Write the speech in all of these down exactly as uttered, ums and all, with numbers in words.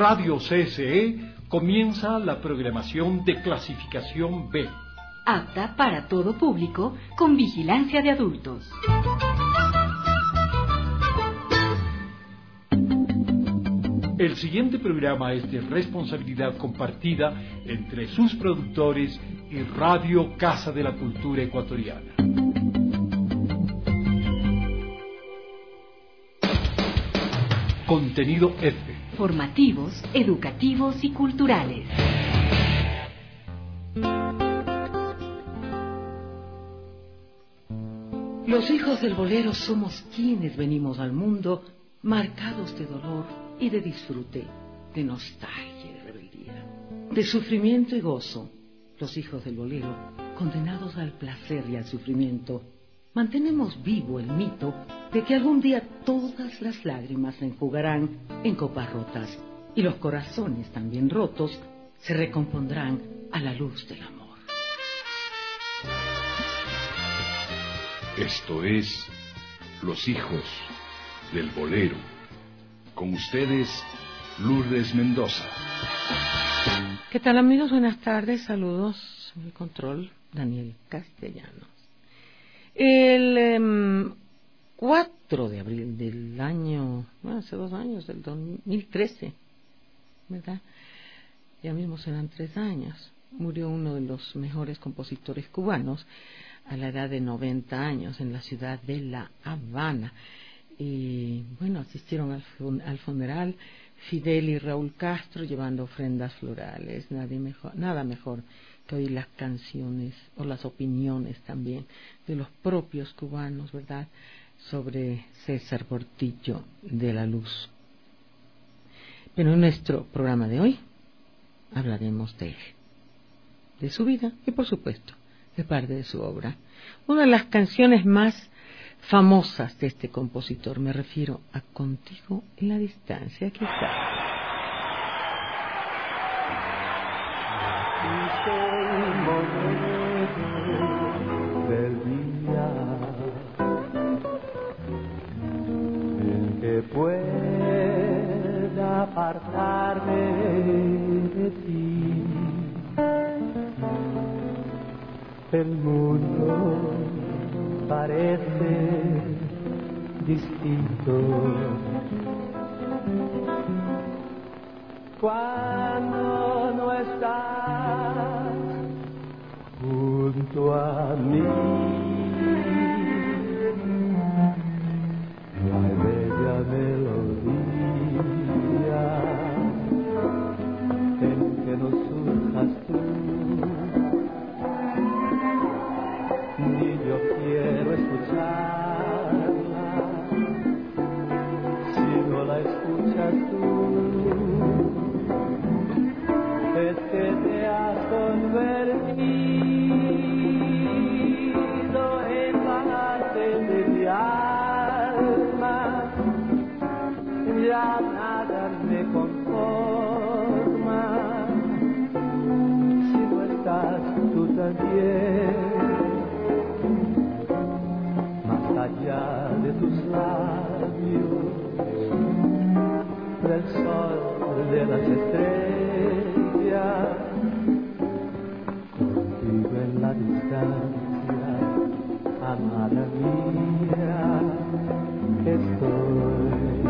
Radio C S E comienza la programación de clasificación B. Apta para todo público, con vigilancia de adultos. El siguiente programa es de responsabilidad compartida entre sus productores y Radio Casa de la Cultura Ecuatoriana. Contenido F. Formativos, educativos y culturales. Los hijos del bolero somos quienes venimos al mundo marcados de dolor y de disfrute, de nostalgia y rebeldía, de sufrimiento y gozo. Los hijos del bolero, condenados al placer y al sufrimiento, mantenemos vivo el mito de que algún día todas las lágrimas se enjugarán en copas rotas y los corazones también rotos se recompondrán a la luz del amor. Esto es Los hijos del bolero. Con ustedes, Lourdes Mendoza. ¿Qué tal, amigos? Buenas tardes. Saludos en el control, Daniel Castellanos. El eh, cuatro de abril del año, bueno, hace dos años, del dos mil trece, ¿verdad? Ya mismo serán tres años, murió uno de los mejores compositores cubanos a la edad de noventa años en la ciudad de La Habana. Y bueno, asistieron al, fun- al funeral Fidel y Raúl Castro llevando ofrendas florales. Nadie mejor, nada mejor que oír las canciones o las opiniones también de los propios cubanos, ¿verdad?, sobre César Portillo de la Luz. Pero en nuestro programa de hoy hablaremos de él, de su vida y, por supuesto, de parte de su obra. Una de las canciones más famosas de este compositor, me refiero a Contigo en la distancia. Aquí está. Del día en que pueda apartarme de ti, el mundo parece distinto cuando no estás junto a mí. La bella melodía en que no surjas tú, ni yo quiero escucharla si no la escuchas tú. Es que te has convertido en parte de mi alma, ya nada me conforma si no estás tú también. Más allá de tus labios, del sol, de las estrellas, contigo en la distancia, amada mía, estoy.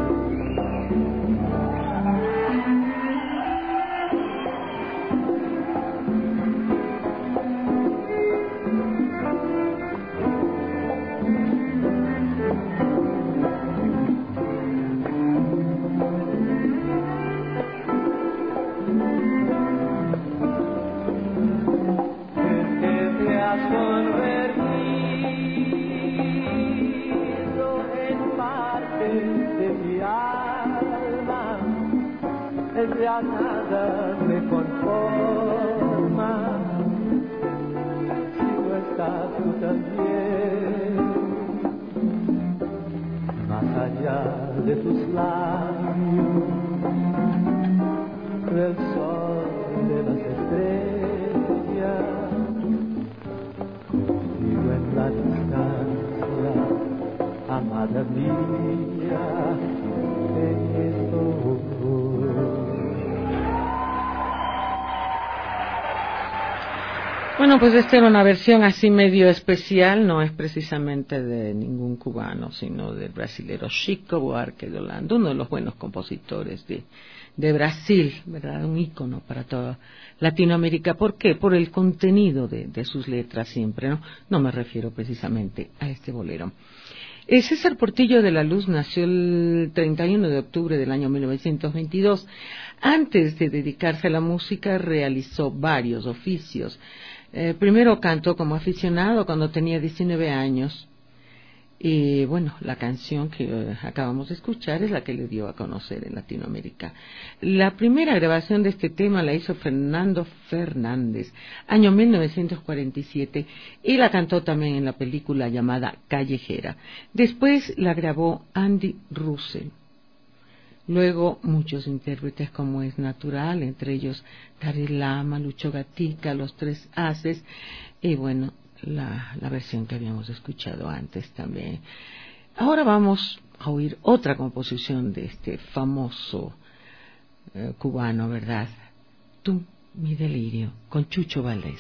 Ya nada me conforma si no estás tú también. Más allá de tus labios, del sol, de las estrellas, contigo en la distancia, amada mía, en esto. Bueno, pues esta era una versión así medio especial, no es precisamente de ningún cubano, sino del brasilero Chico Buarque de Holanda, uno de los buenos compositores de, de Brasil, ¿verdad? Un ícono para toda Latinoamérica. ¿Por qué? Por el contenido de, de sus letras siempre, ¿no? No me refiero precisamente a este bolero. Eh, César Portillo de la Luz nació el treinta y uno de octubre del año mil novecientos veintidós. Antes de dedicarse a la música realizó varios oficios. Eh, primero cantó como aficionado cuando tenía diecinueve años. Y bueno, la canción que eh, acabamos de escuchar es la que le dio a conocer en Latinoamérica. La primera grabación de este tema la hizo Fernando Fernández, año mil novecientos cuarenta y siete, y la cantó también en la película llamada Callejera. Después la grabó Andy Russell. Luego muchos intérpretes, como es natural, entre ellos Dari Lama, Lucho Gatica, Los Tres Haces, y bueno, la, la versión que habíamos escuchado antes también. Ahora vamos a oír otra composición de este famoso eh, cubano, ¿verdad? Tú, mi delirio, con Chucho Valdés.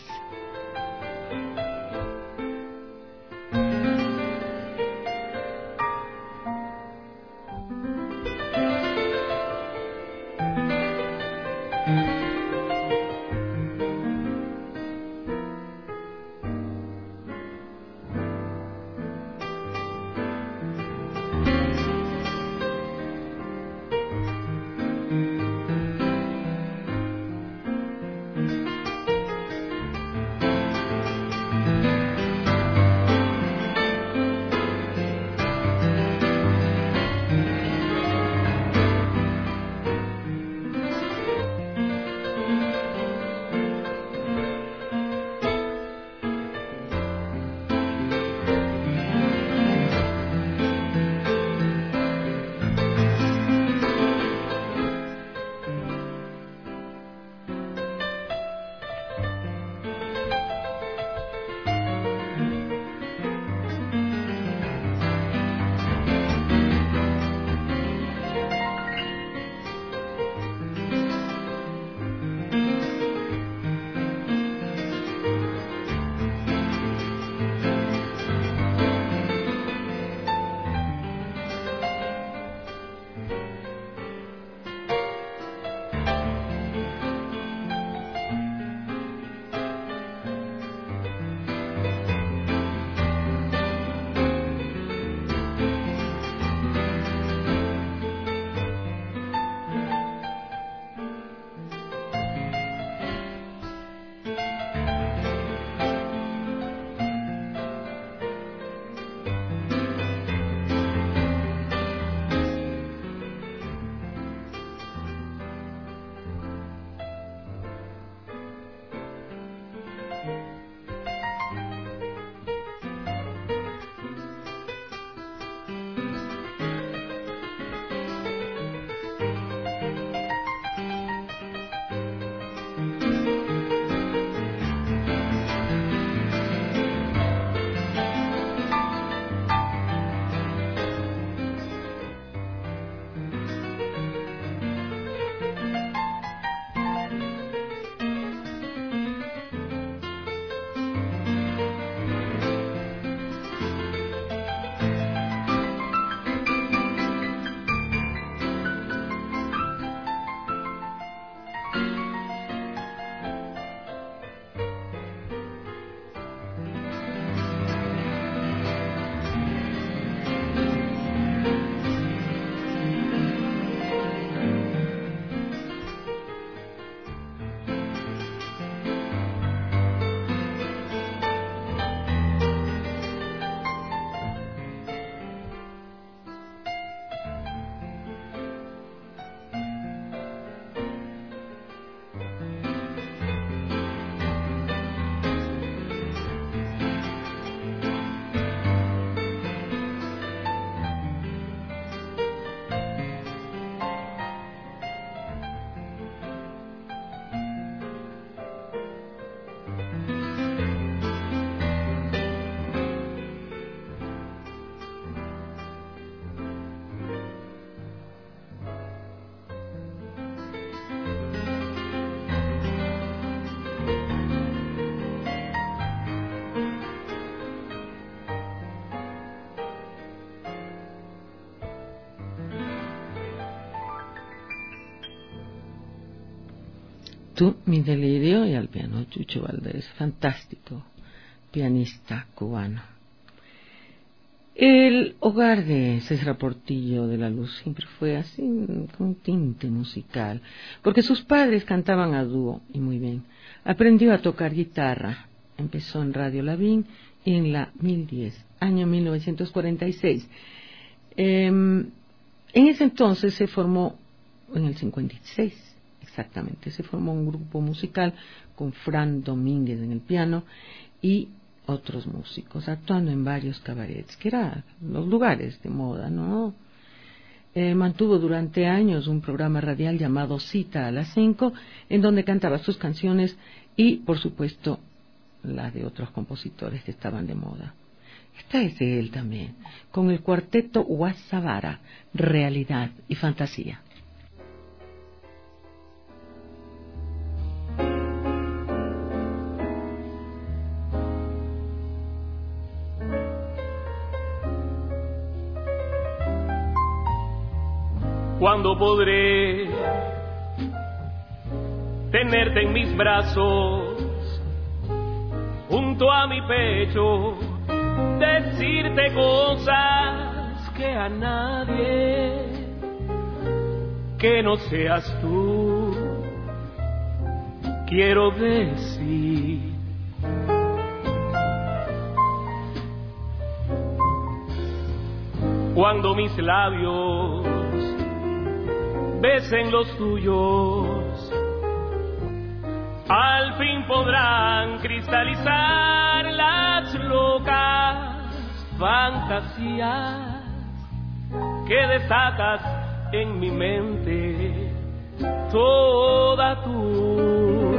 Tú, mi delirio, y al piano Chucho Valdés, fantástico pianista cubano. El hogar de César Portillo de la Luz siempre fue así, con un tinte musical, porque sus padres cantaban a dúo, y muy bien. Aprendió a tocar guitarra, empezó en Radio Lavín en la mil diez, año mil novecientos cuarenta y seis. Eh, en ese entonces se formó, en el cincuenta y seis exactamente, se formó un grupo musical con Fran Domínguez en el piano y otros músicos, actuando en varios cabarets, que eran los lugares de moda, ¿no? Eh, mantuvo durante años un programa radial llamado Cita a las cinco, en donde cantaba sus canciones y, por supuesto, las de otros compositores que estaban de moda. Esta es de él también, con el cuarteto Guasavara, Realidad y Fantasía. ¿Cuándo podré tenerte en mis brazos, junto a mi pecho, decirte cosas que a nadie que no seas tú quiero decir? Cuando mis labios besen los tuyos, al fin podrán cristalizar las locas fantasías que desatas en mi mente toda tú.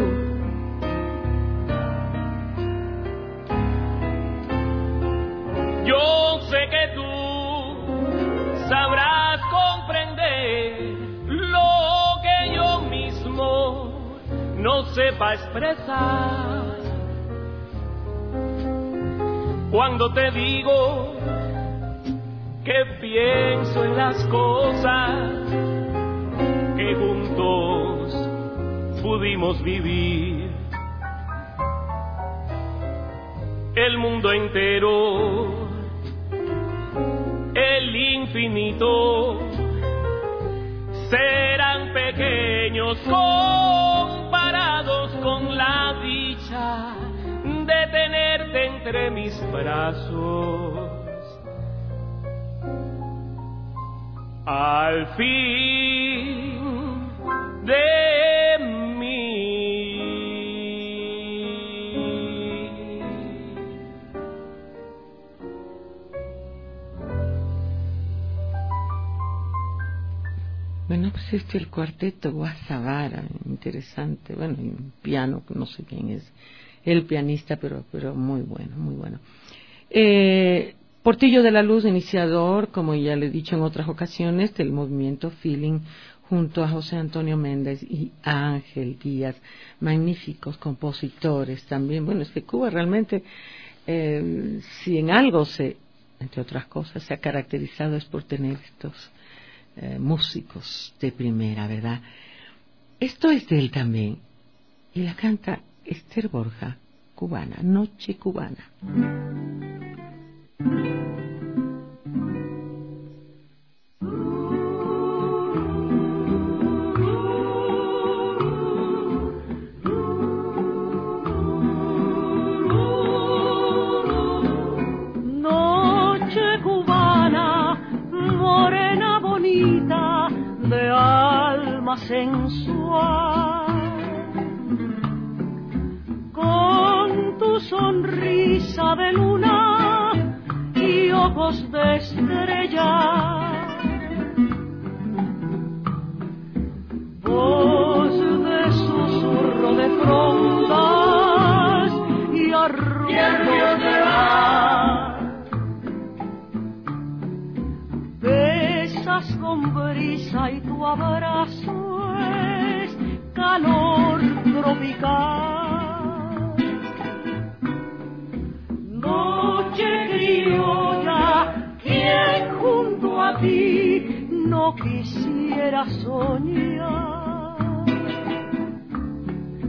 Yo sé que tú sabrás comprender lo que yo mismo no sepa expresar. Cuando te digo que pienso en las cosas que juntos pudimos vivir, el mundo entero, el infinito, serán pequeños comparados con la dicha de tenerte entre mis brazos. Al fin de mí. Bueno, pues este el cuarteto Guasavara, interesante, bueno, y un piano, no sé quién es el pianista, pero pero muy bueno, muy bueno. Eh, Portillo de la Luz, iniciador, como ya le he dicho en otras ocasiones, del movimiento Feeling, junto a José Antonio Méndez y Ángel Díaz, magníficos compositores también. Bueno, es que Cuba realmente, eh, si en algo se, entre otras cosas, se ha caracterizado es por tener estos eh, músicos de primera, ¿verdad? Esto es de él también, y la canta Esther Borja, cubana, Noche Cubana. Sensual, con tu sonrisa de luna y ojos de estrella, voz de susurro de frondas y arrullos de mar, besas con brisa y tu abrazo calor tropical. Noche criolla, quien junto a ti no quisiera soñar.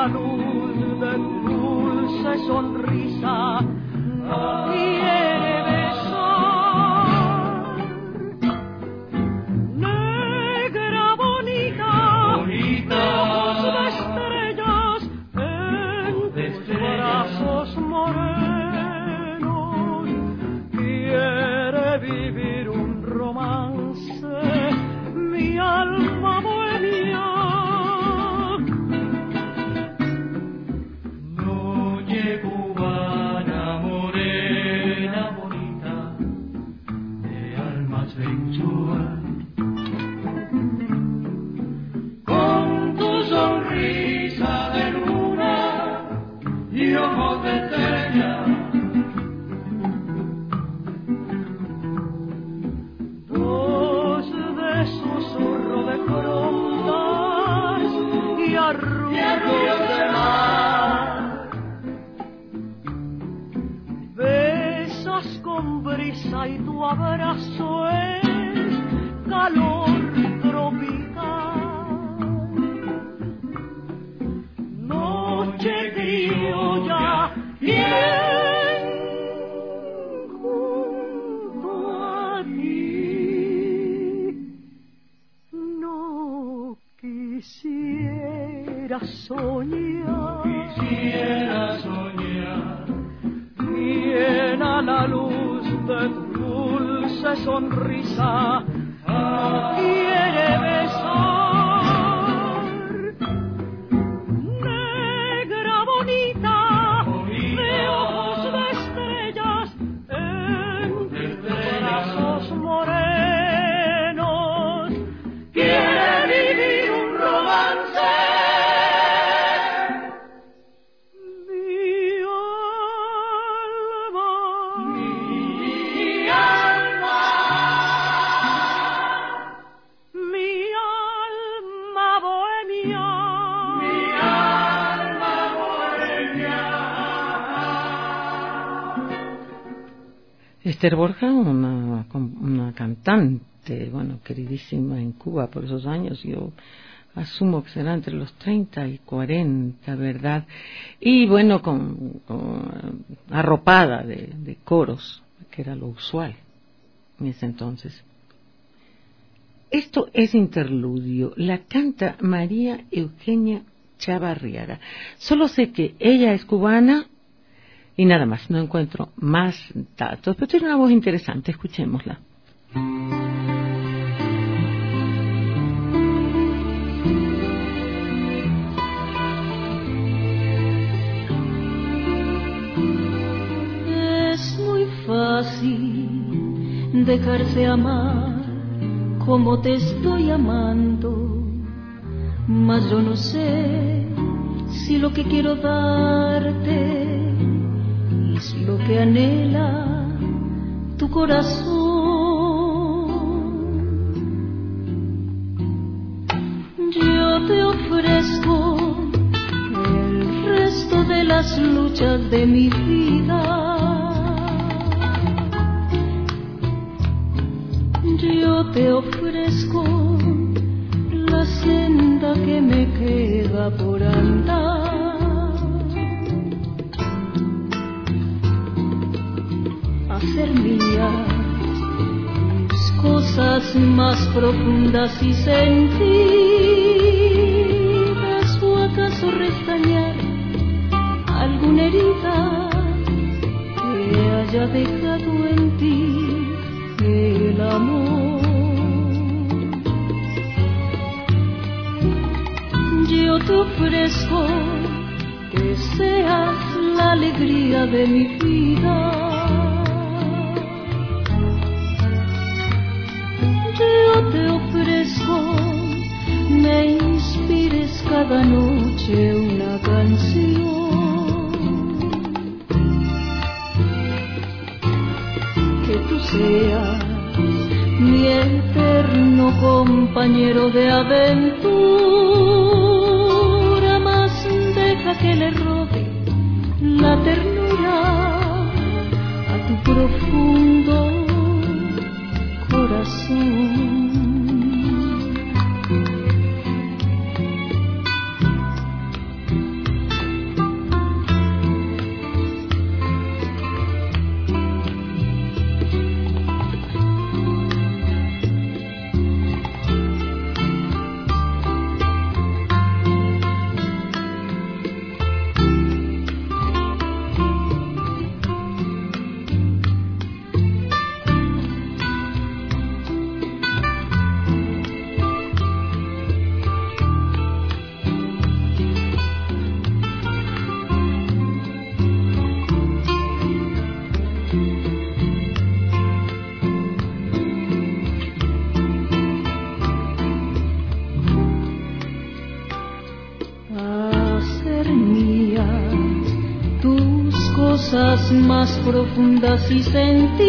la luz de tu dulce sonrisa no quiere besar. Negra bonita, bonita, de estrellas en tus brazos morenos, quiere vivir un romance mi alma bohemia. Con tu sonrisa de luna y ojos de estrella, voz de susurro de frondas y arrullos de mar, besas con brisa y tu abrazo es calor tropical. Noche criolla, bien junto a ti. No quisiera soñar, quisiera soñar, bien a la luz de tu dulce sonrisa no quiere besar. Negra bonita, bonita, de ojos de estrellas en tus brazos morenos, quiere vivir un romance. Esther Borja, una, una cantante, bueno, queridísima en Cuba por esos años, yo asumo que será entre los treinta y cuarenta, ¿verdad? Y bueno, con, con arropada de, de coros, que era lo usual en ese entonces. Esto es interludio, la canta María Eugenia Chavarriaga. Solo sé que ella es cubana y nada más, no encuentro más datos, pero tiene una voz interesante, escuchémosla. Es muy fácil dejarse amar como te estoy amando, mas yo no sé si lo que quiero darte es lo que anhela tu corazón. Yo te ofrezco el resto de las luchas de mi vida. Yo te ofrezco la senda que me queda por andar. Hacer mías tus cosas más profundas y sentidas, o acaso restañar alguna herida que haya dejado en ti el amor. Yo te ofrezco que seas la alegría de mi vida. Yo te ofrezco, me inspires cada noche una canción. Que tú seas mi eterno compañero de aventura, mas deja que le robe la ternura a tu profundo corazón. más profundas y sentidas,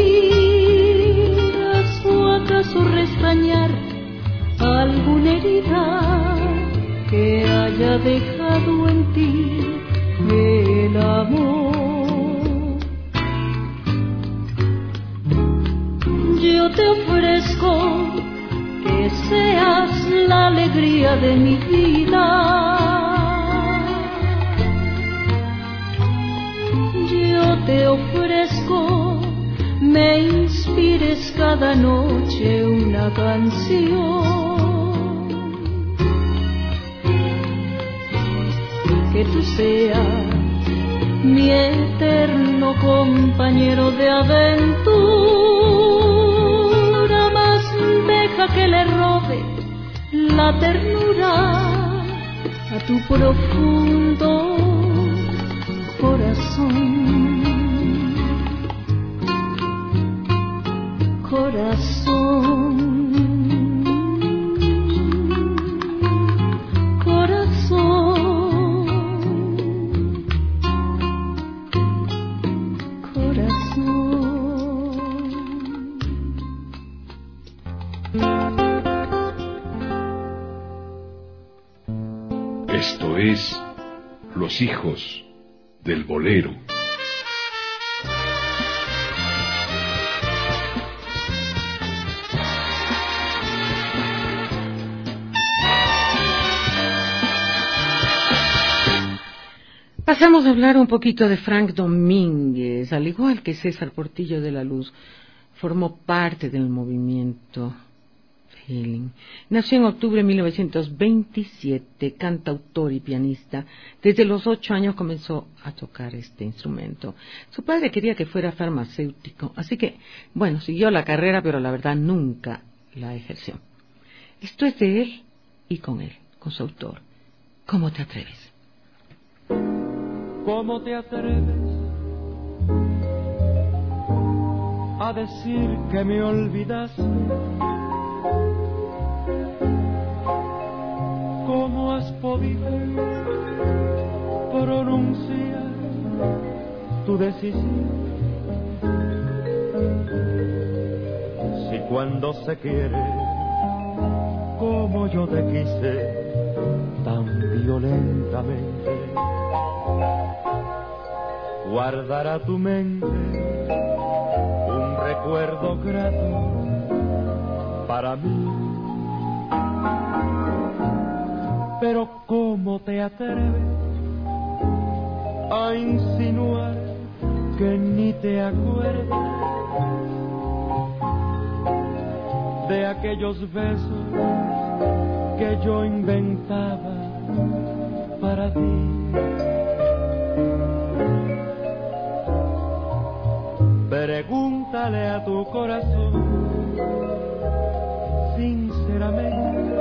o acaso restañar alguna herida que haya dejado en ti el amor. Yo te ofrezco que seas la alegría de mi vida. Yo te ofrezco, me inspires cada noche una canción. Que tú seas mi eterno compañero de aventura, mas deja que le robe la ternura a tu profundo corazón, corazón, corazón, corazón. Esto es Los Hijos del Bolero. Pasamos a hablar un poquito de Frank Domínguez. Al igual que César Portillo de la Luz, formó parte del movimiento Feeling. Nació en octubre de mil novecientos veintisiete, cantautor y pianista. Desde los ocho años comenzó a tocar este instrumento. Su padre quería que fuera farmacéutico, así que, bueno, siguió la carrera, pero la verdad nunca la ejerció. Esto es de él y con él, con su autor. ¿Cómo te atreves? ¿Cómo te atreves a decir que me olvidaste? ¿Cómo has podido pronunciar tu decisión? Si cuando se quiere, como yo te quise tan violentamente, guardará tu mente un recuerdo grato para mí. Pero ¿cómo te atreves a insinuar que ni te acuerdas de aquellos besos que yo inventaba para ti? Pregúntale a tu corazón sinceramente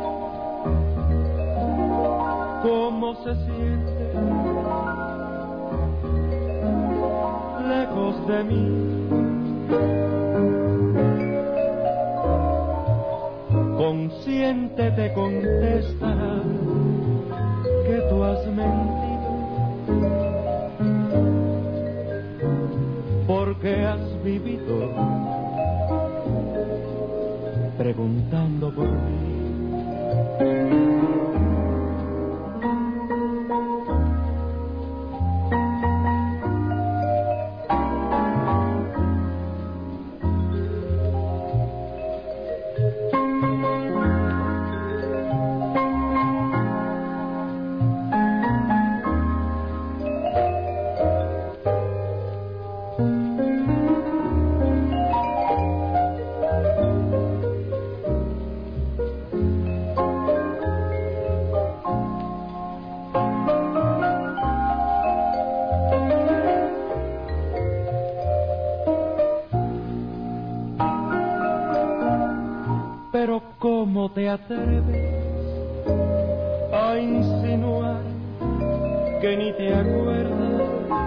cómo se siente lejos de mí. Consciente te contestará que tú has mentido, porque has vivido preguntando por mí. Pero ¿cómo te atreves a insinuar que ni te acuerdas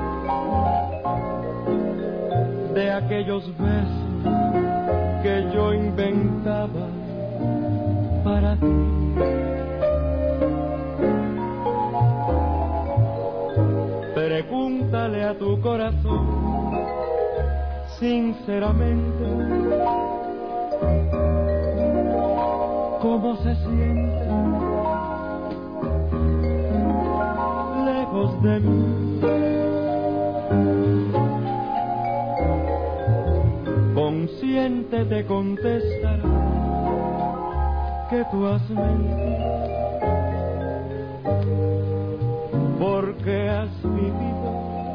de aquellos besos que yo inventaba para ti? Pregunta Pregúntale a tu corazón sinceramente cómo se siente lejos de mí. Consciente te contestará que tú has mentido, porque has vivido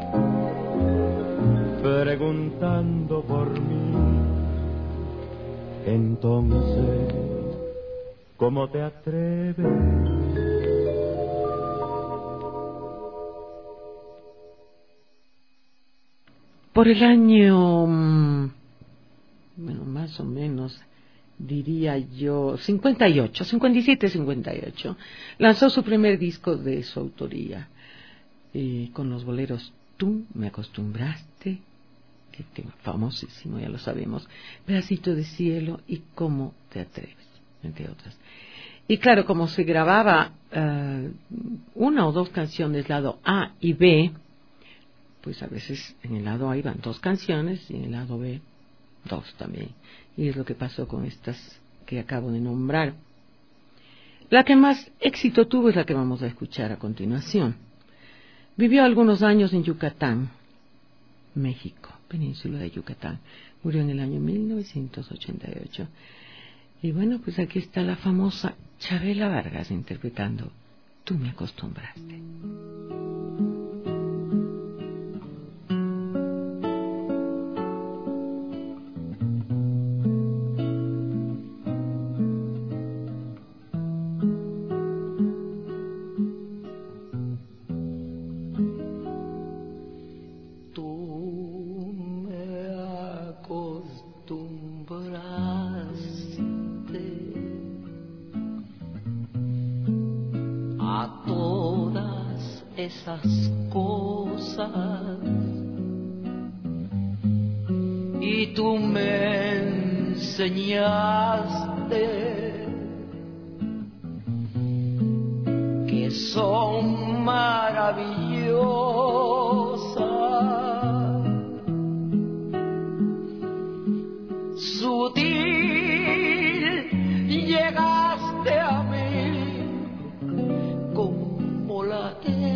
preguntando por mí. Entonces, ¿cómo te atreves? Por el año, bueno, más o menos, diría yo, cincuenta y ocho, cincuenta y siete, cincuenta y ocho, lanzó su primer disco de su autoría, eh, con los boleros Tú me acostumbraste, que tema famosísimo, ya lo sabemos, Pedacito de cielo y Cómo te atreves, entre otras. Y claro, como se grababa uh, una o dos canciones, lado A y B, pues a veces en el lado A iban dos canciones y en el lado B dos también. Y es lo que pasó con estas que acabo de nombrar. La que más éxito tuvo es la que vamos a escuchar a continuación. Vivió algunos años en Yucatán, México, península de Yucatán. Murió en el año mil novecientos ochenta y ocho. Y bueno, pues aquí está la famosa Chabela Vargas interpretando Tú me acostumbraste. Esas cosas y tú me enseñaste que son maravillosas, sutil llegaste a mí como la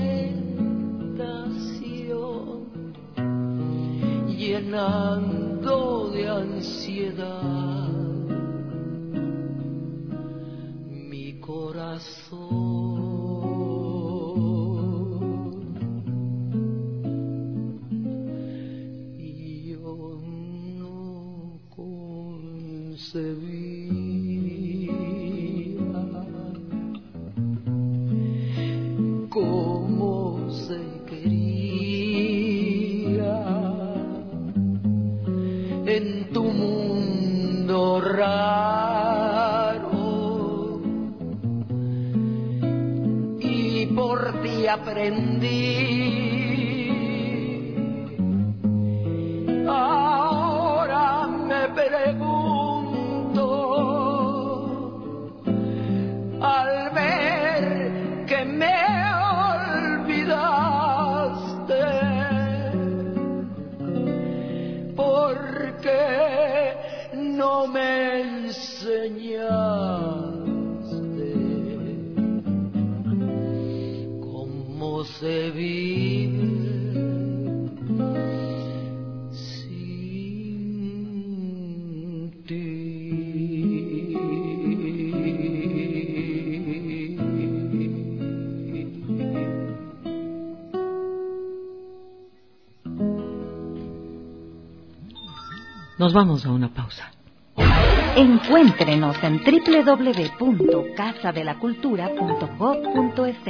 llenando de ansiedad mi corazón, y yo no concebía cómo se en tu mundo raro, y por ti aprendí. Ahora me pregunto, al ver que me olvidaste, ¿por qué no me enseñaste cómo se vive sin ti? Nos vamos a una pausa. Encuéntrenos en doble u doble u doble u punto casa de la cultura punto gob punto es.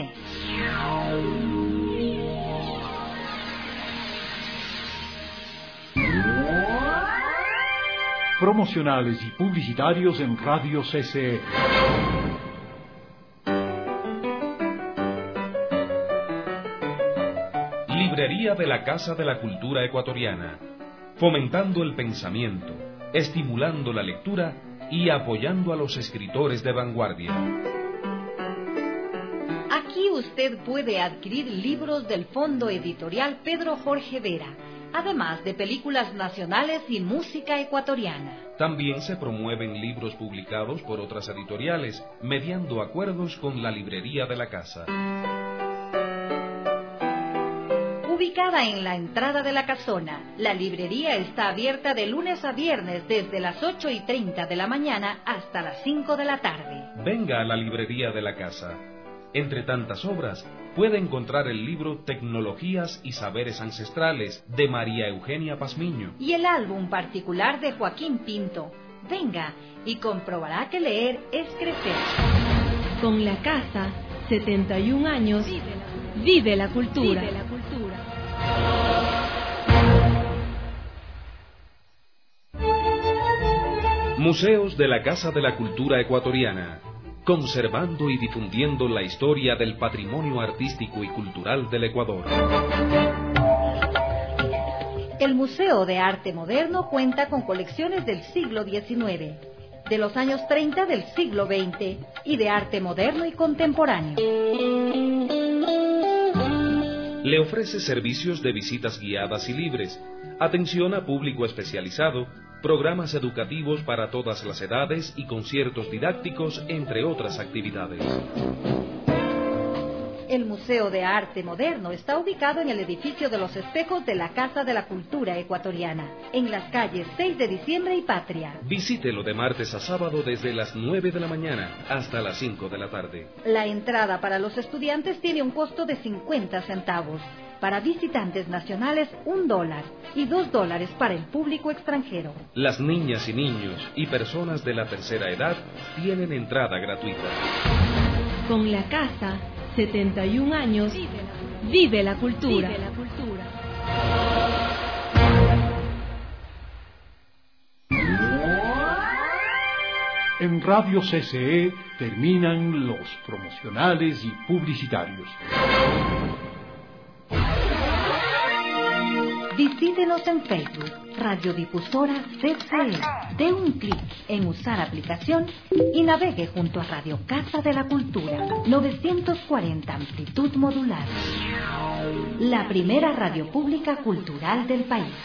Promocionales y publicitarios en Radio C C E. Librería de la Casa de la Cultura Ecuatoriana, fomentando el pensamiento, estimulando la lectura y apoyando a los escritores de vanguardia. Aquí usted puede adquirir libros del Fondo Editorial Pedro Jorge Vera, además de películas nacionales y música ecuatoriana. También se promueven libros publicados por otras editoriales, mediando acuerdos con la librería de la casa. Ubicada en la entrada de la casona, la librería está abierta de lunes a viernes desde las ocho y treinta de la mañana hasta las cinco de la tarde. Venga a la librería de la casa. Entre tantas obras, puede encontrar el libro Tecnologías y Saberes Ancestrales de María Eugenia Pazmiño y el álbum particular de Joaquín Pinto. Venga y comprobará que leer es crecer. Con la casa, setenta y un años, vive la cultura. Vive la cultura. Museos de la Casa de la Cultura Ecuatoriana, conservando y difundiendo la historia del patrimonio artístico y cultural del Ecuador. El Museo de Arte Moderno cuenta con colecciones del siglo diecinueve, de los años treinta del siglo veinte y de arte moderno y contemporáneo. Le ofrece servicios de visitas guiadas y libres, atención a público especializado, programas educativos para todas las edades y conciertos didácticos, entre otras actividades. El Museo de Arte Moderno está ubicado en el edificio de los espejos de la Casa de la Cultura Ecuatoriana, en las calles seis de diciembre y Patria. Visítelo de martes a sábado desde las nueve de la mañana hasta las cinco de la tarde. La entrada para los estudiantes tiene un costo de cincuenta centavos. Para visitantes nacionales, un dólar y dos dólares para el público extranjero. Las niñas y niños y personas de la tercera edad tienen entrada gratuita. Con la casa, setenta y un años, vive la cultura. Vive la cultura. En Radio C C E terminan los promocionales y publicitarios. Visítenos en Facebook, Radiodifusora C C E. Dé un clic en usar aplicación y navegue junto a Radio Casa de la Cultura, novecientos cuarenta amplitud modular. La primera radio pública cultural del país.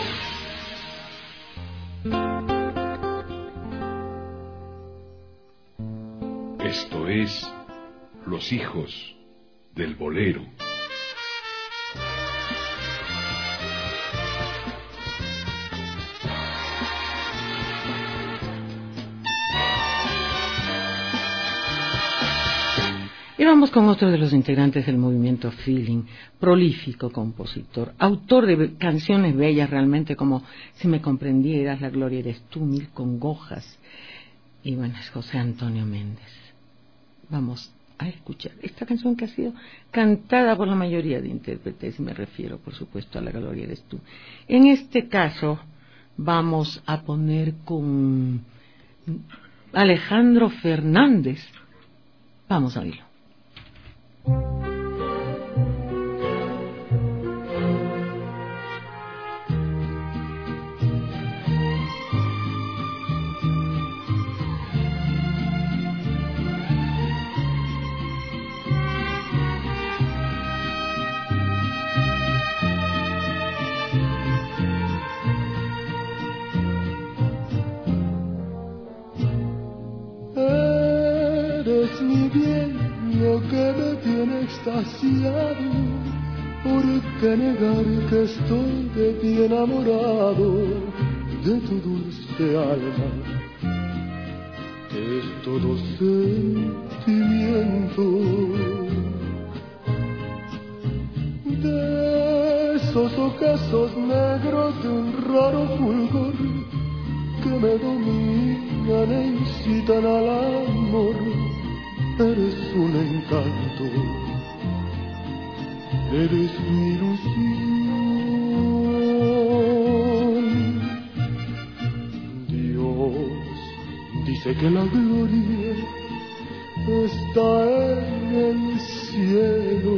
Esto es Los Hijos del Bolero. Y vamos con otro de los integrantes del movimiento Feeling, prolífico compositor, autor de canciones bellas realmente como Si me comprendieras, La gloria eres tú, Mil congojas, y bueno, es José Antonio Méndez. Vamos a escuchar esta canción que ha sido cantada por la mayoría de intérpretes, y me refiero por supuesto a La gloria eres tú. En este caso vamos a poner con Alejandro Fernández. Vamos a oírlo. Eres mi bien, lo que me tiene extasiado. ¿Por qué negar que estoy de ti enamorado? De tu dulce alma es todo sentimiento. De esos ocasos negros de un raro fulgor que me dominan e incitan al amor. Eres un encanto, eres mi ilusión. Dios dice que la gloria está en el cielo,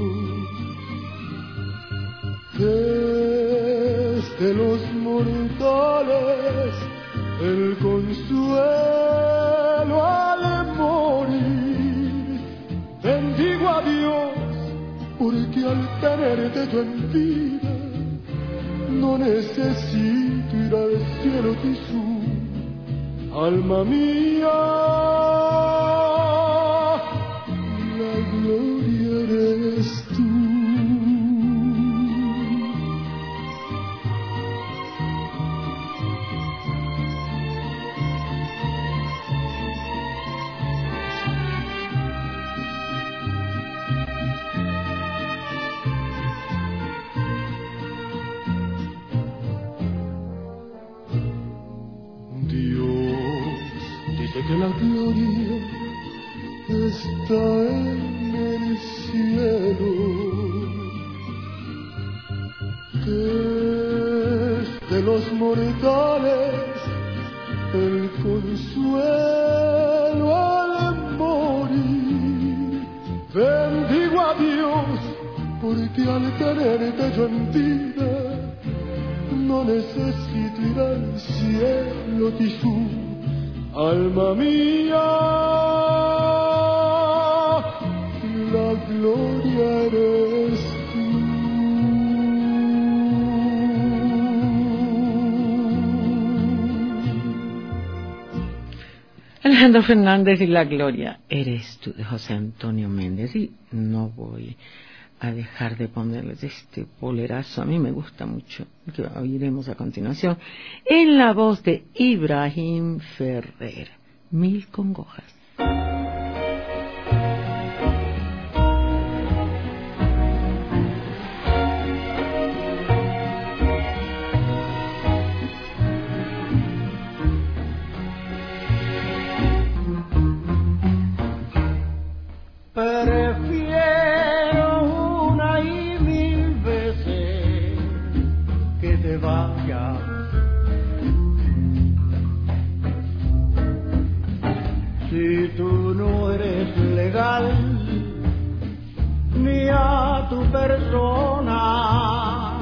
que es de los mortales el consuelo al morir. Bendigo a al tenerte yo en vida no necesito ir al cielo Tisú, alma mía, la gloria eres tú. Que la gloria está en el cielo, que es de los mortales el consuelo al morir. Bendigo a Dios porque al tenerte yo en vida no necesito ir al cielo Tisú, alma mía, la gloria eres tú. Alejandro Fernández y la gloria eres tú, de José Antonio Méndez. Y no voy a dejar de ponerles este bolerazo, a mí me gusta mucho, que oiremos a continuación, en la voz de Ibrahim Ferrer, Mil congojas. Si tú no eres legal ni a tu persona,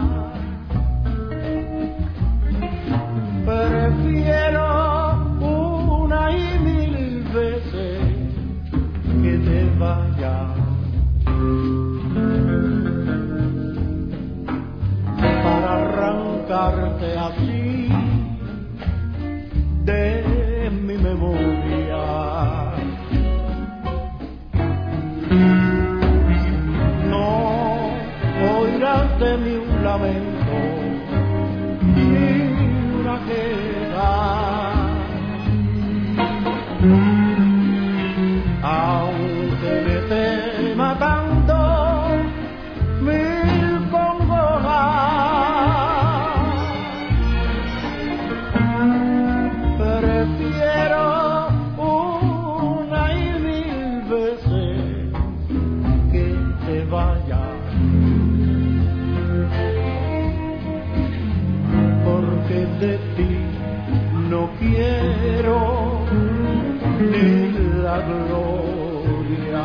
prefiero una y mil veces que te vayas. Para arrancarte así de mi memoria, no oirás de mí un lamento ni una queja, aunque me esté matando mil congojas. Prefiero una y mil veces que te vayas, porque de ti no quiero ni la gloria.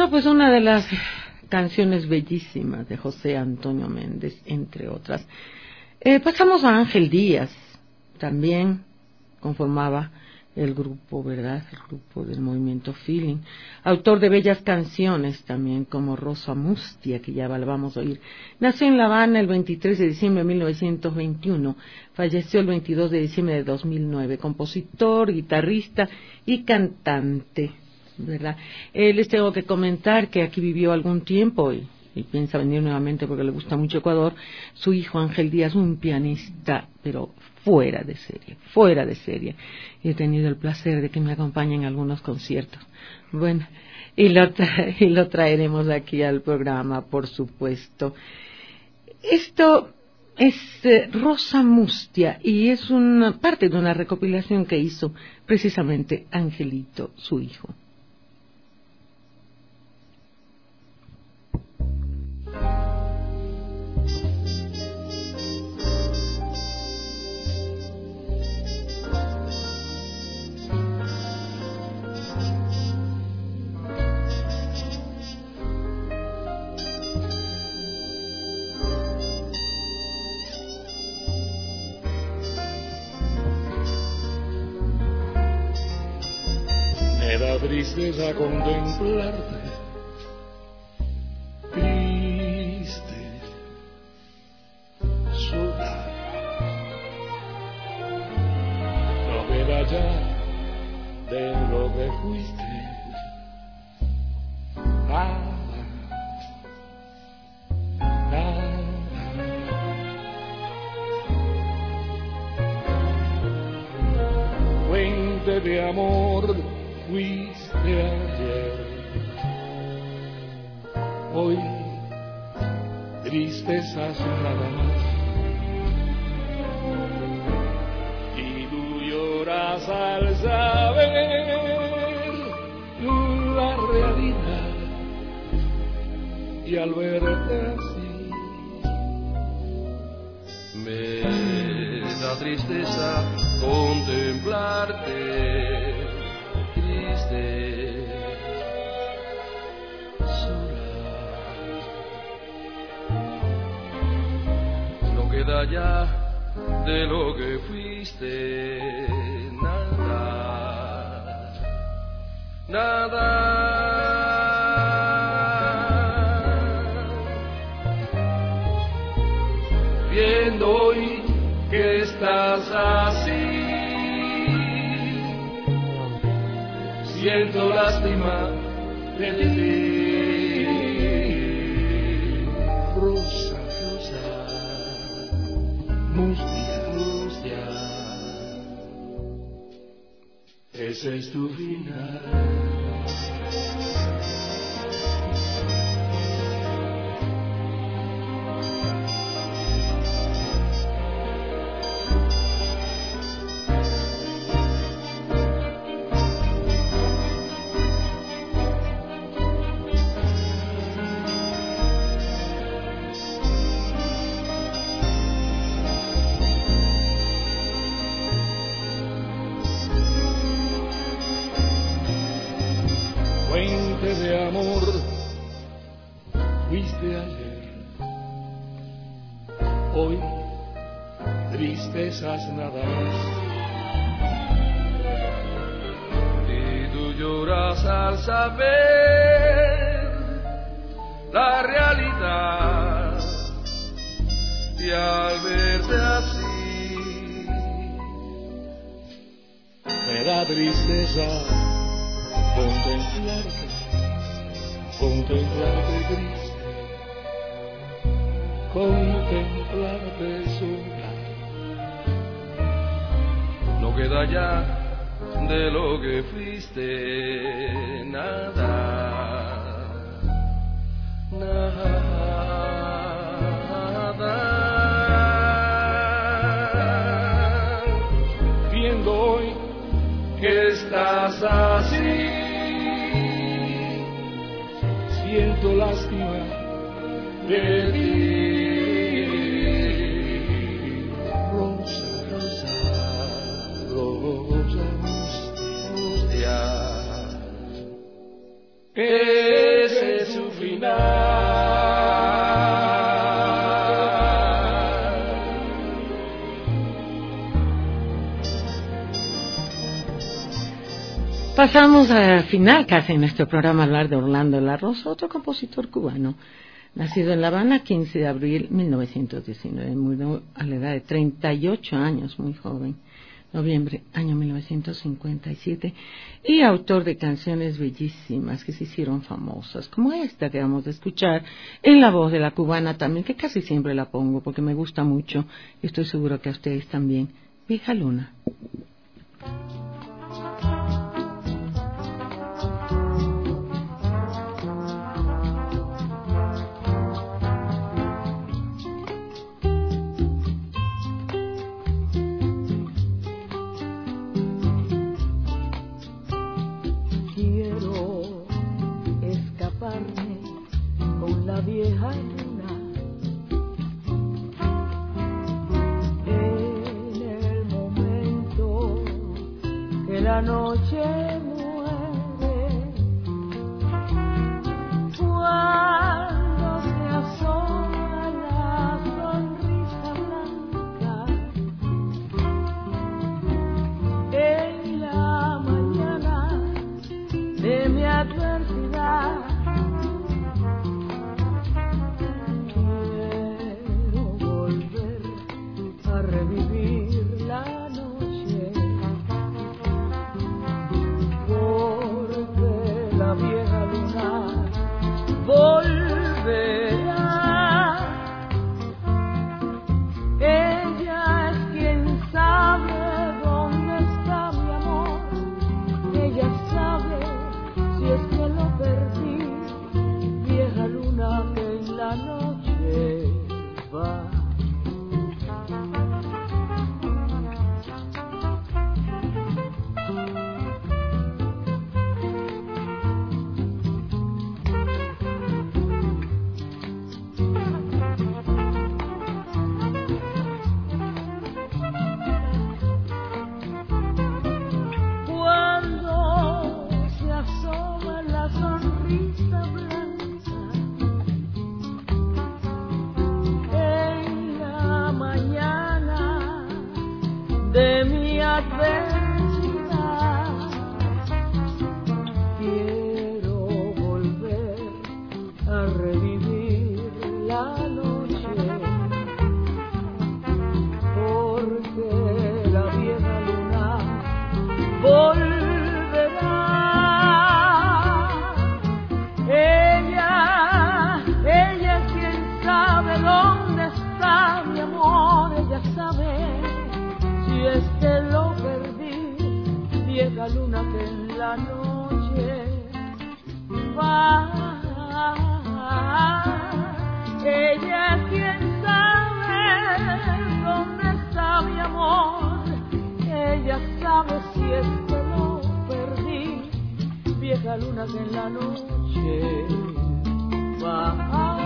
Bueno, pues una de las canciones bellísimas de José Antonio Méndez, entre otras. Eh, pasamos a Ángel Díaz, también conformaba el grupo, ¿verdad? El grupo del movimiento Feeling. Autor de bellas canciones también, como Rosa Mustia, que ya la vamos a oír. Nació en La Habana el veintitrés de diciembre de mil novecientos veintiuno. Falleció el veintidós de diciembre de dos mil nueve. Compositor, guitarrista y cantante, ¿verdad? Eh, les tengo que comentar que aquí vivió algún tiempo y, y piensa venir nuevamente porque le gusta mucho Ecuador. Su hijo Ángel Díaz, un pianista, pero fuera de serie, fuera de serie. Y he tenido el placer de que me acompañe en algunos conciertos. Bueno, y lo, tra- y lo traeremos aquí al programa, por supuesto. Esto es eh, Rosa Mustia y es una parte de una recopilación que hizo precisamente Angelito, su hijo. Me da tristeza contemplarte, triste, sola. No queda ya de lo que fuiste nada, nada. Fuente de amor fuiste ayer, hoy tristezas nada más, y tú lloras al saber la realidad, y al verte así me da tristeza contemplarte. No queda ya de lo que fuiste nada, nada. Viendo hoy que estás así, siento lástima de ti. Rosa, Rosa, Mustia, Mustia, ese es tu final. Fuente de amor fuiste ayer, hoy tristezas nada más, y tú lloras al saber la realidad, y al verte así me da tristeza contemplarte, contemplarte triste, contemplarte sola. No queda ya de lo que fuiste nada, nada. Viendo hoy que estás así, siento lástima de ti. Rosa, Rosa, Rosa Mustia, ese Pasamos al final casi en nuestro programa a hablar de Orlando La Rosa, otro compositor cubano, nacido en La Habana quince de abril de mil novecientos diecinueve, murió a la edad de treinta y ocho años, muy joven, noviembre año mil novecientos cincuenta y siete, y autor de canciones bellísimas que se hicieron famosas, como esta que vamos a escuchar en la voz de la cubana también, que casi siempre la pongo porque me gusta mucho y estoy seguro que a ustedes también, Vieja Luna. Vieja luna, en el momento que la noche muere, cuando se asoma la sonrisa blanca, en la mañana de mi adversidad. Revivir la noche, porque la vieja luna volverá. Ella es quien sabe dónde está mi amor, ella sabe si es que lo perdí, vieja luna que en la noche va. De mi adversidad, quiero volver a revivir la noche, porque la vieja luna volverá. Ella, ella es quien sabe dónde está mi amor, ella sabe. Y es que lo perdí, vieja luna que en la noche va. Ella es quien sabe dónde está mi amor, ella sabe si es que lo perdí, vieja luna que en la noche va.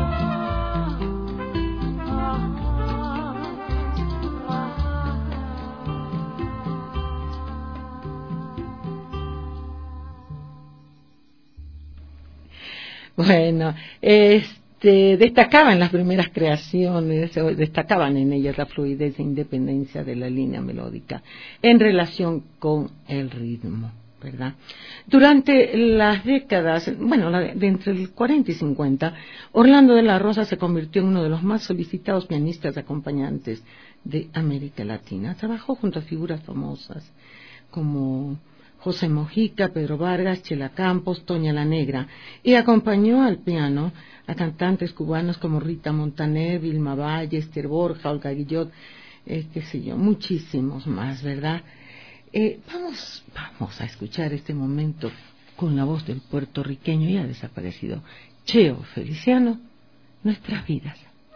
Bueno, este, destacaban las primeras creaciones, destacaban en ellas la fluidez e independencia de la línea melódica en relación con el ritmo, ¿verdad? Durante las décadas, bueno, la de, de entre el cuarenta y cincuenta, Orlando de la Rosa se convirtió en uno de los más solicitados pianistas acompañantes de América Latina. Trabajó junto a figuras famosas como José Mojica, Pedro Vargas, Chela Campos, Toña la Negra, y acompañó al piano a cantantes cubanos como Rita Montaner, Vilma Valle, Esther Borja, Olga Guillot, eh, qué sé yo, muchísimos más, ¿verdad? Eh, vamos, vamos a escuchar este momento con la voz del puertorriqueño ya desaparecido Cheo Feliciano, Nuestras Vidas.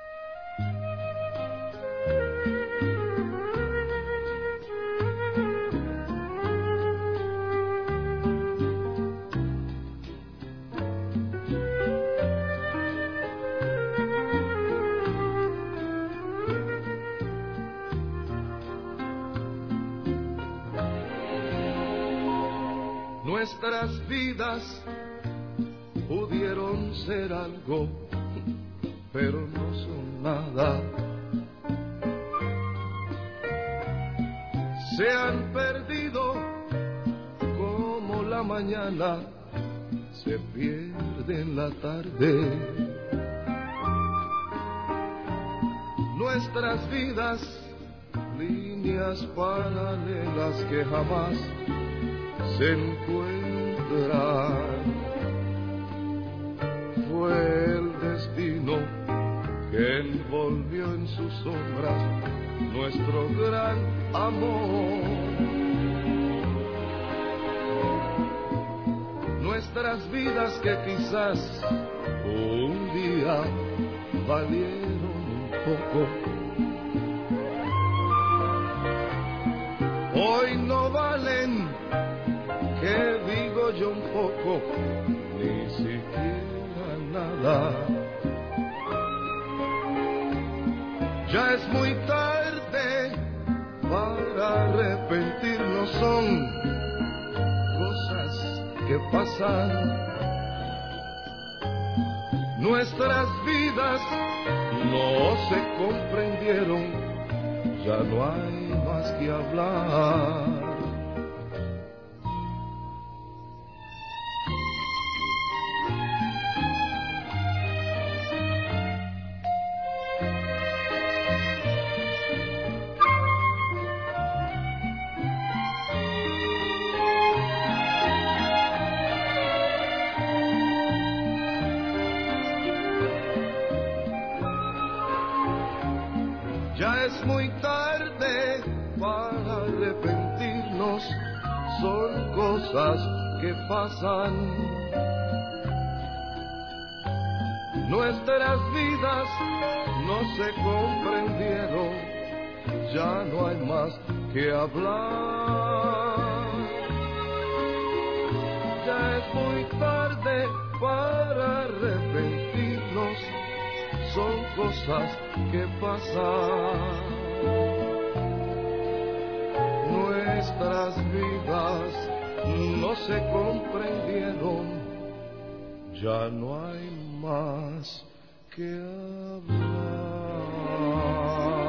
Nuestras vidas pudieron ser algo, pero no son nada. Se han perdido como la la mañana se pierde en la tarde. Nuestras vidas, líneas paralelas que jamás se encuentran. Fue el destino que envolvió en sus sombras nuestro gran amor. Nuestras vidas que quizás un día valieron un poco, hoy no valen, que digo yo, un poco, ni siquiera nada. Ya es muy tarde para arrepentirnos, son cosas que pasan. Nuestras vidas no se comprendieron, ya no hay más que hablar. Ya es muy tarde para arrepentirnos, son cosas que pasan. Nuestras vidas no se comprendieron, ya no hay más que hablar. Ya es muy tarde para arrepentirnos, son cosas que pasan. Nuestras vidas no se comprendieron, ya no hay más que hablar.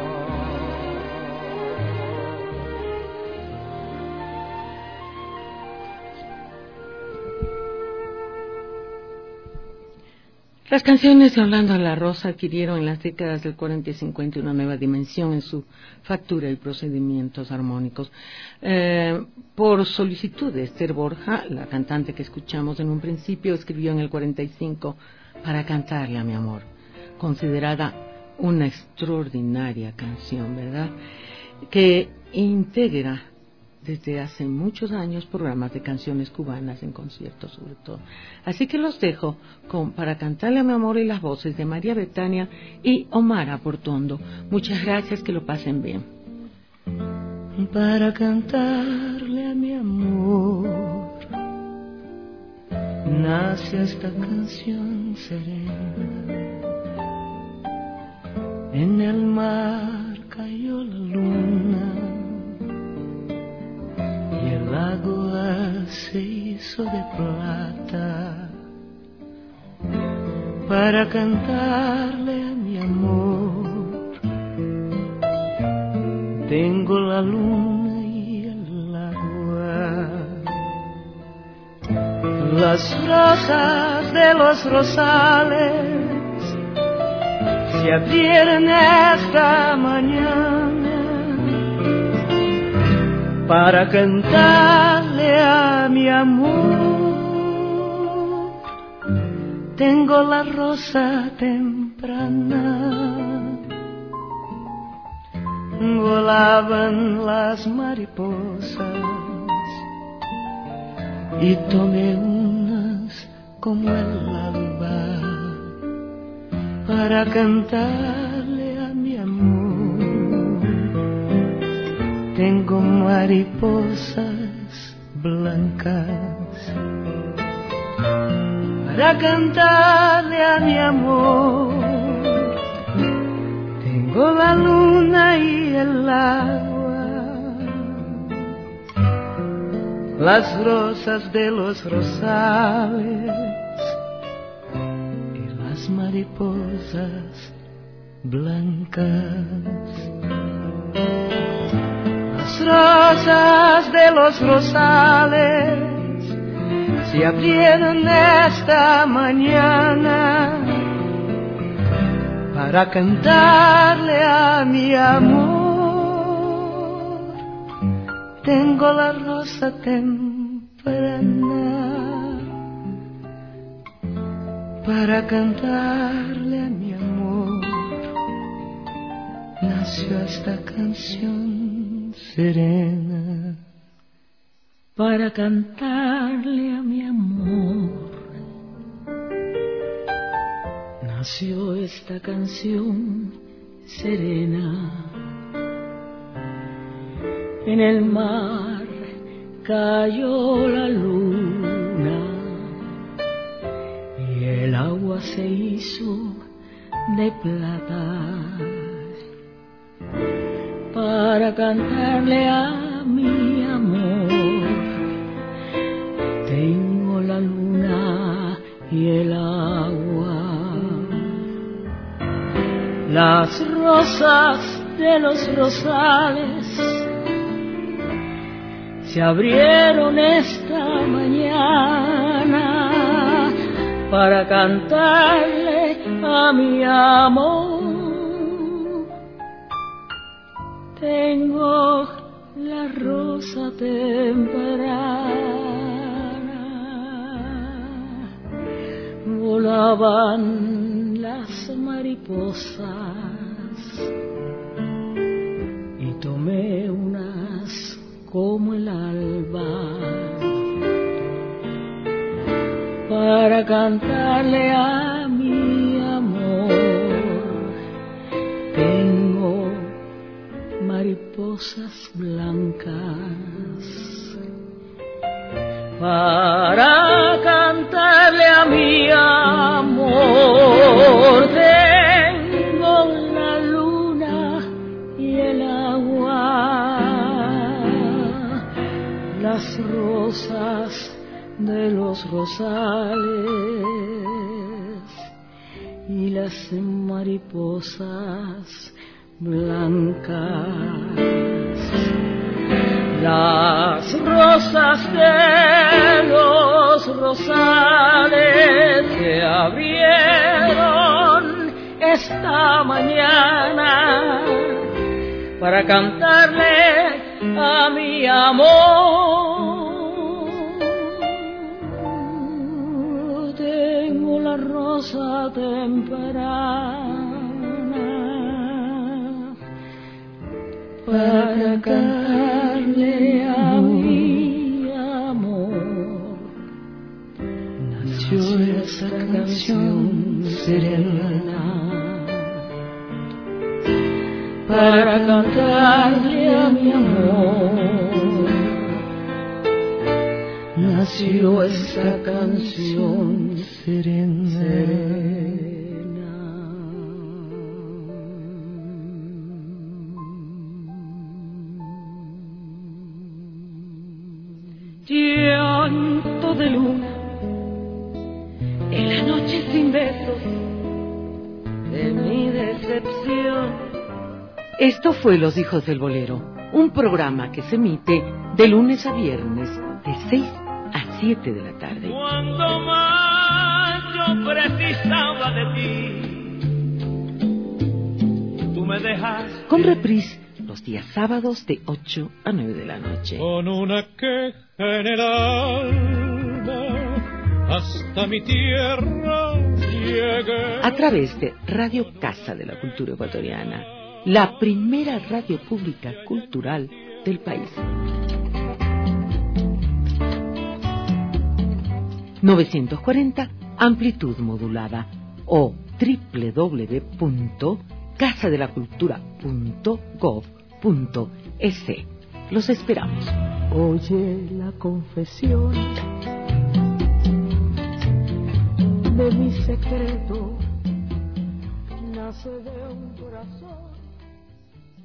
Las canciones de Orlando de la Rosa adquirieron en las décadas del cuarenta y cincuenta una nueva dimensión en su factura y procedimientos armónicos. Eh, por solicitud de Esther Borja, la cantante que escuchamos en un principio, escribió en el cuarenta y cinco Para cantarle a mi amor, considerada una extraordinaria canción, ¿verdad?, que integra desde hace muchos años programas de canciones cubanas en conciertos sobre todo. Así que los dejo con Para cantarle a mi amor y las voces de María Betania y Omar Aportondo. Muchas gracias, que lo pasen bien. Para cantarle a mi amor nace esta canción serena. En el mar cayó la luna y el agua se hizo de plata. Para cantarle a mi amor tengo la luna y el agua. Las rosas de los rosales se abrieron esta mañana para cantarle a mi amor. Tengo la rosa temprana, volaban las mariposas y tomé unas como el alba para cantarle a mi amor. Tengo mariposas blancas para cantarle a mi amor. Tengo la luna y el agua, las rosas de los rosales y las mariposas blancas. Las rosas de los rosales se abrieron esta mañana para cantarle a mi amor. Tengo la rosa temprana para cantarle a mi amor. Nació esta canción serena para cantarle a mi amor. Nació esta canción serena. En el mar cayó la luna y el agua se hizo de plata para cantarle a mi amor. Tengo la luna y el agua, las rosas de los rosales se abrieron esta mañana para cantarle a mi amor. Tengo la rosa temprana, volaban las mariposas y tomé unas como el alba para cantarle a mi amor. Tengo mariposas blancas para cantarle a mi amor. Tengo la luna y el agua, las rosas de los rosales y las mariposas blancas. Las rosas de los rosales se abrieron esta mañana para cantarle a mi amor. Tengo la rosa temprana para cantarle a mi amor. Nació esa canción serena para cantarle a mi amor. Nació esa canción serena, serena. Llanto de luna en la noche sin besos de mi decepción. Esto fue Los Hijos del Bolero, un programa que se emite de lunes a viernes de seis a siete de la tarde. Cuando más yo precisaba de ti, tú me dejas. Con reprise los días sábados de ocho a nueve de la noche. Con una queja en el alma, hasta mi tierra llegué. A través de Radio Casa de la Cultura Ecuatoriana, la primera radio pública cultural del país. novecientos cuarenta amplitud modulada o doble u doble u doble u punto casa de la cultura punto gov punto es. Los esperamos. Oye la confesión de mi secreto, nace de un corazón.